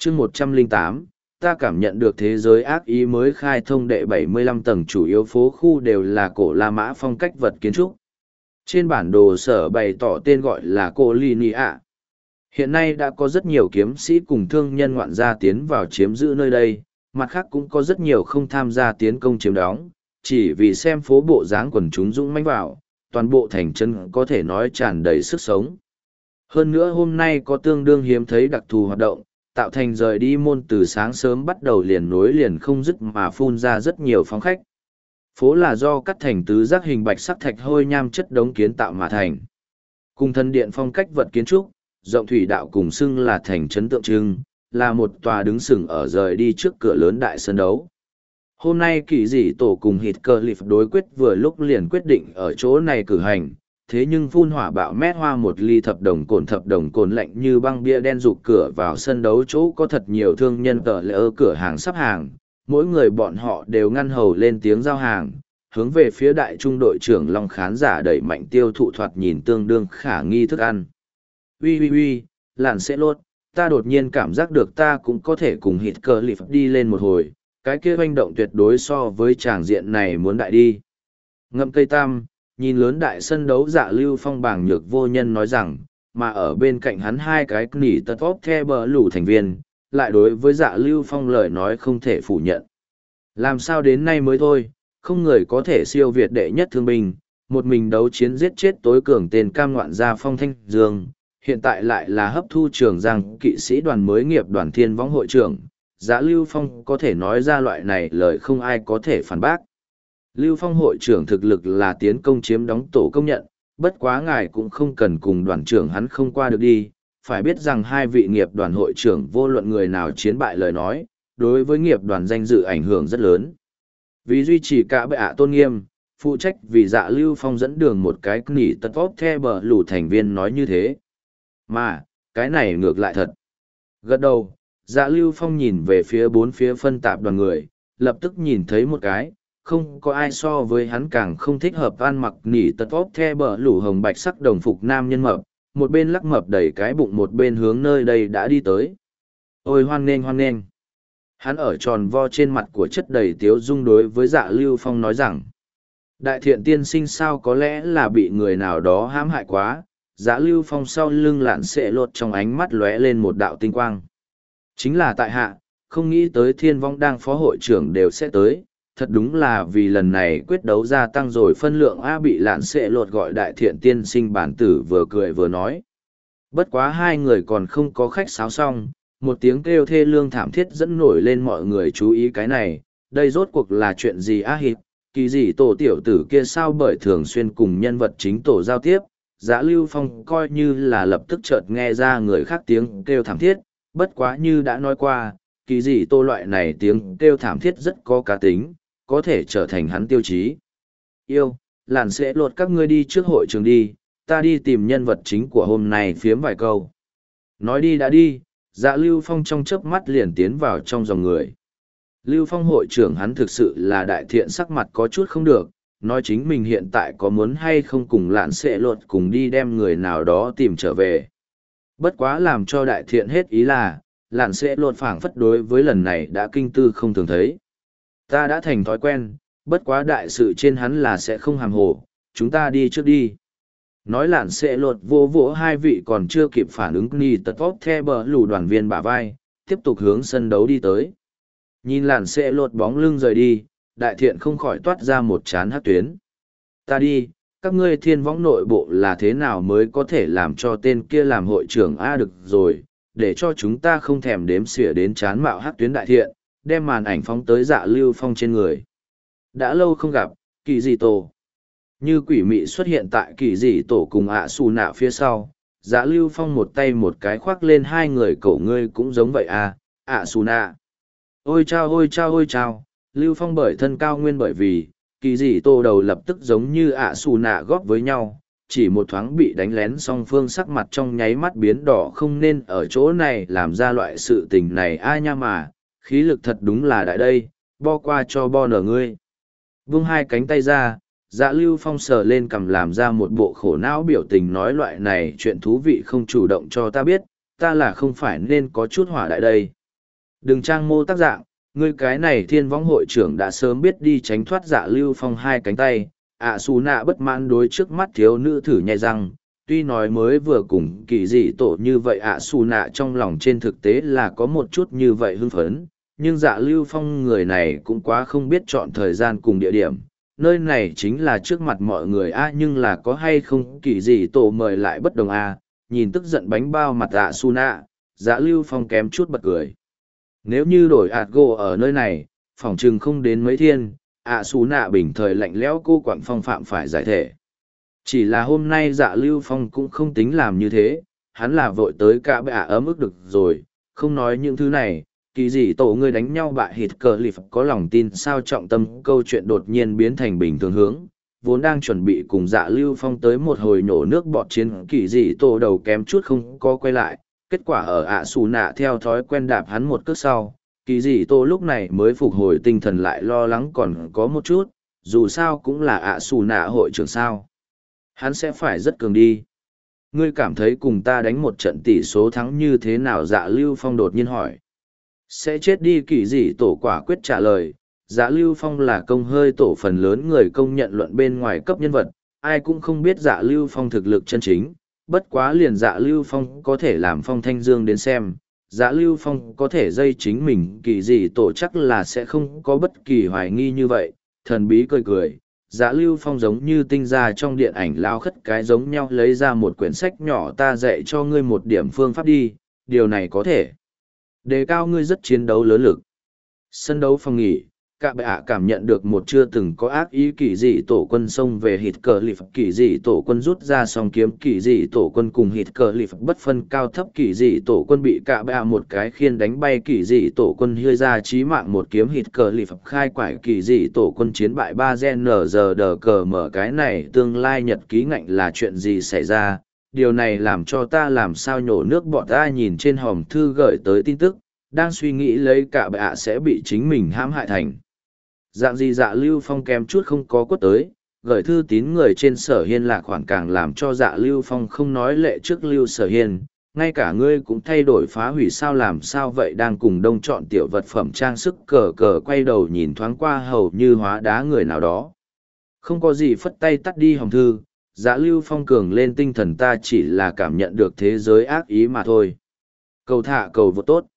chương 108, ta cảm nhận được thế giới ác ý mới khai thông đệ 75 tầng chủ yếu phố khu đều là cổ La Mã phong cách vật kiến trúc. Trên bản đồ sở bày tỏ tên gọi là Cô Linia. Hiện nay đã có rất nhiều kiếm sĩ cùng thương nhân ngoạn gia tiến vào chiếm giữ nơi đây, mặt khác cũng có rất nhiều không tham gia tiến công chiếm đóng, chỉ vì xem phố bộ dáng quần chúng dũng mãnh vào, toàn bộ thành trấn có thể nói tràn đầy sức sống. Hơn nữa hôm nay có tương đương hiếm thấy đặc thù hoạt động, tạo thành rời đi môn từ sáng sớm bắt đầu liền nối liền không dứt mà phun ra rất nhiều phóng khách. Phố là do cắt thành tứ giác hình bạch sắc thạch hôi nham chất đống kiến tạo mà thành. Cùng thân điện phong cách vật kiến trúc, rộng thủy đạo cùng xưng là thành trấn tượng trưng, là một tòa đứng sừng ở rời đi trước cửa lớn đại sân đấu. Hôm nay kỳ dị tổ cùng Heathcliff đối quyết vừa lúc liền quyết định ở chỗ này cử hành, thế nhưng phun hỏa bạo mét hoa một ly thập đồng cồn lạnh như băng bia đen rụt cửa vào sân đấu chỗ có thật nhiều thương nhân tờ lỡ cửa hàng sắp hàng, mỗi người bọn họ đều ngăn hầu lên tiếng giao hàng, hướng về phía đại trung đội trưởng Long khán giả đẩy mạnh tiêu thụ thoạt nhìn tương đương khả nghi thức ăn. Ui, làn sẽ lốt, ta đột nhiên cảm giác được ta cũng có thể cùng Heathcliff đi lên một hồi, cái kia hoành động tuyệt đối so với tràng diện này muốn đại đi. Ngậm cây tam, nhìn lớn đại sân đấu Dạ Lưu Phong bàng nhược vô nhân nói rằng, mà ở bên cạnh hắn hai cái nỉ tật tóp the bờ lủ thành viên, lại đối với Dạ Lưu Phong lời nói không thể phủ nhận. Làm sao đến nay mới thôi, không người có thể siêu việt đệ nhất thương binh, một mình đấu chiến giết chết tối cường tên cam ngoạn gia Phong Thanh Dương, hiện tại lại là hấp thu trường giang kỵ sĩ đoàn mới nghiệp đoàn thiên võng hội trưởng. Dạ Lưu Phong có thể nói ra loại này lời không ai có thể phản bác. Lưu Phong hội trưởng thực lực là tiến công chiếm đóng tổ công nhận, bất quá ngài cũng không cần cùng đoàn trưởng hắn không qua được đi, phải biết rằng hai vị nghiệp đoàn hội trưởng vô luận người nào chiến bại lời nói, đối với nghiệp đoàn danh dự ảnh hưởng rất lớn. Vì duy trì cả bệ ạ tôn nghiêm, phụ trách vì Dạ Lưu Phong dẫn đường một cái nỉ tật vóp the bờ lù thành viên nói như thế. Mà, cái này ngược lại thật. Gật đầu. Dạ Lưu Phong nhìn về phía bốn phía phân tạp đoàn người, lập tức nhìn thấy một cái, không có ai so với hắn càng không thích hợp ăn mặc nỉ tật vóp the bờ lủ hồng bạch sắc đồng phục nam nhân mập, một bên lắc mập đẩy cái bụng một bên hướng nơi đây đã đi tới. Ôi hoan nghênh. Hắn ở tròn vo trên mặt của chất đầy tiếu dung đối với Dạ Lưu Phong nói rằng, đại thiện tiên sinh sao có lẽ là bị người nào đó hãm hại quá. Dạ Lưu Phong sau lưng lạn xệ lột trong ánh mắt lóe lên một đạo tinh quang. Chính là tại hạ, không nghĩ tới thiên vong đang phó hội trưởng đều sẽ tới, thật đúng là vì lần này quyết đấu gia tăng rồi phân lượng A bị lạn xệ lột gọi đại thiện tiên sinh bản tử vừa cười vừa nói. Bất quá hai người còn không có khách sáo xong, một tiếng kêu thê lương thảm thiết dẫn nổi lên mọi người chú ý cái này, đây rốt cuộc là chuyện gì A hít, kỳ gì tổ tiểu tử kia sao bởi thường xuyên cùng nhân vật chính tổ giao tiếp. Dạ Lưu Phong coi như là lập tức chợt nghe ra người khác tiếng kêu thảm thiết, bất quá như đã nói qua, kỳ dị tô loại này tiếng kêu thảm thiết rất có cá tính, có thể trở thành hắn tiêu chí. Yêu, làn sẽ lột các ngươi đi trước hội trường đi, ta đi tìm nhân vật chính của hôm nay phiếm vài câu. Nói đi đã đi, Dạ Lưu Phong trong chớp mắt liền tiến vào trong dòng người. Lưu Phong hội trưởng hắn thực sự là đại thiện sắc mặt có chút không được, nói chính mình hiện tại có muốn hay không cùng lạn sẽ lột cùng đi đem người nào đó tìm trở về. Bất quá làm cho đại thiện hết ý là, lạn sẽ lột phảng phất đối với lần này đã kinh tư không thường thấy. Ta đã thành thói quen, bất quá đại sự trên hắn là sẽ không hàm hồ, chúng ta đi trước đi. Nói lạn sẽ lột vô vỗ hai vị còn chưa kịp phản ứng ni tật vóp the bờ lù đoàn viên bả vai, tiếp tục hướng sân đấu đi tới. Nhìn lạn sẽ lột bóng lưng rời đi, đại thiện không khỏi toát ra một chán hát tuyến. Ta đi, các ngươi thiên võng nội bộ là thế nào mới có thể làm cho tên kia làm hội trưởng A được rồi, để cho chúng ta không thèm đếm xỉa đến chán mạo hát tuyến đại thiện, đem màn ảnh phóng tới Dạ Lưu Phong trên người. Đã lâu không gặp, kỳ dị tổ. Như quỷ mị xuất hiện tại kỳ dị tổ cùng ạ xù nạ phía sau, Dạ Lưu Phong một tay một cái khoác lên hai người cậu ngươi cũng giống vậy à, ạ xù nạ. Ôi chao, Lưu Phong bởi thân cao nguyên bởi vì, kỳ dị tô đầu lập tức giống như ạ xù nạ góp với nhau, chỉ một thoáng bị đánh lén song phương sắc mặt trong nháy mắt biến đỏ không nên ở chỗ này làm ra loại sự tình này ai nha mà, khí lực thật đúng là đại đây, bo qua cho bo nở ngươi. Vung hai cánh tay ra, Dạ Lưu Phong sờ lên cằm làm ra một bộ khổ não biểu tình nói loại này chuyện thú vị không chủ động cho ta biết, ta là không phải nên có chút hỏa đại đây. Đừng trang mô tác dạng, ngươi cái này thiên võng hội trưởng đã sớm biết đi tránh thoát Dạ Lưu Phong hai cánh tay. ạ xù nạ bất mãn đối trước mắt thiếu nữ thử nhai răng, tuy nói mới vừa cùng kỳ dị tổ như vậy ạ xù nạ trong lòng trên thực tế là có một chút như vậy hưng phấn, nhưng Dạ Lưu Phong người này cũng quá không biết chọn thời gian cùng địa điểm. Nơi này chính là trước mặt mọi người nhưng là có hay không kỳ dị tổ mời lại bất đồng nhìn tức giận bánh bao mặt ạ xù nạ, Dạ Lưu Phong kém chút bật cười. Nếu như đổi ạt gỗ ở nơi này, phỏng chừng không đến mấy thiên, xù nạ bình thời lạnh lẽo cô quảng phong phạm phải giải thể. Chỉ là hôm nay Dạ Lưu Phong cũng không tính làm như thế, hắn là vội tới cả bệ ấm ức được rồi, không nói những thứ này, kỳ gì tổ người đánh nhau bại hít cờ lịp có lòng tin sao trọng tâm câu chuyện đột nhiên biến thành bình thường hướng, vốn đang chuẩn bị cùng Dạ Lưu Phong tới một hồi nổ nước bọt chiến kỳ gì tổ đầu kém chút không có quay lại, kết quả ở xù nạ theo thói quen đạp hắn một cước sau, kỳ dị tô lúc này mới phục hồi tinh thần lại lo lắng còn có một chút, dù sao cũng là xù nạ hội trưởng sao. Hắn sẽ phải rất cường đi. Ngươi cảm thấy cùng ta đánh một trận tỷ số thắng như thế nào? Dạ Lưu Phong đột nhiên hỏi. Sẽ chết đi. Kỳ dị tổ quả quyết trả lời. Dạ Lưu Phong là công hơi tổ phần lớn người công nhận luận bên ngoài cấp nhân vật, ai cũng không biết Dạ Lưu Phong thực lực chân chính. Bất quá liền Dạ Lưu Phong có thể làm Phong Thanh Dương đến xem, Dạ Lưu Phong có thể dây chính mình kỳ dị tổ chắc là sẽ không có bất kỳ hoài nghi như vậy. Thần bí cười cười, Dạ Lưu Phong giống như tinh ra trong điện ảnh lao khất cái giống nhau lấy ra một quyển sách nhỏ, ta dạy cho ngươi một điểm phương pháp đi, điều này có thể đề cao ngươi rất chiến đấu lớn lực. Sân đấu phòng nghỉ, cả bệ cảm nhận được một chưa từng có ác ý kỳ dị tổ quân xông về hít cờ lịp, kỳ dị tổ quân rút ra song kiếm, kỳ dị tổ quân cùng hít cờ lịp bất phân cao thấp, kỳ dị tổ quân bị cả bệ một cái khiên đánh bay, kỳ dị tổ quân hơi ra chí mạng một kiếm, hít cờ lịp khai quải, kỳ dị tổ quân chiến bại 3 gen nờ giờ đờ cờ mở. Cái này tương lai nhật ký ngạnh là chuyện gì xảy ra, điều này làm cho ta làm sao nhổ nước bọt. Ta nhìn trên hòm thư gửi tới tin tức, đang suy nghĩ lấy cả bệ sẽ bị chính mình hãm hại thành dạng gì. Dạ Lưu Phong kém chút không có quất tới, gửi thư tín người trên Sở Hiên là khoản càng làm cho Dạ Lưu Phong không nói lệ trước Lưu Sở Hiên, ngay cả ngươi cũng thay đổi phá hủy sao, làm sao vậy? Đang cùng đông chọn tiểu vật phẩm trang sức cờ cờ quay đầu nhìn thoáng qua hầu như hóa đá người nào đó. Không có gì, phất tay tắt đi hòm thư. Dạ Lưu Phong cường lên tinh thần, ta chỉ là cảm nhận được thế giới ác ý mà thôi. Cầu thả cầu vô tốt.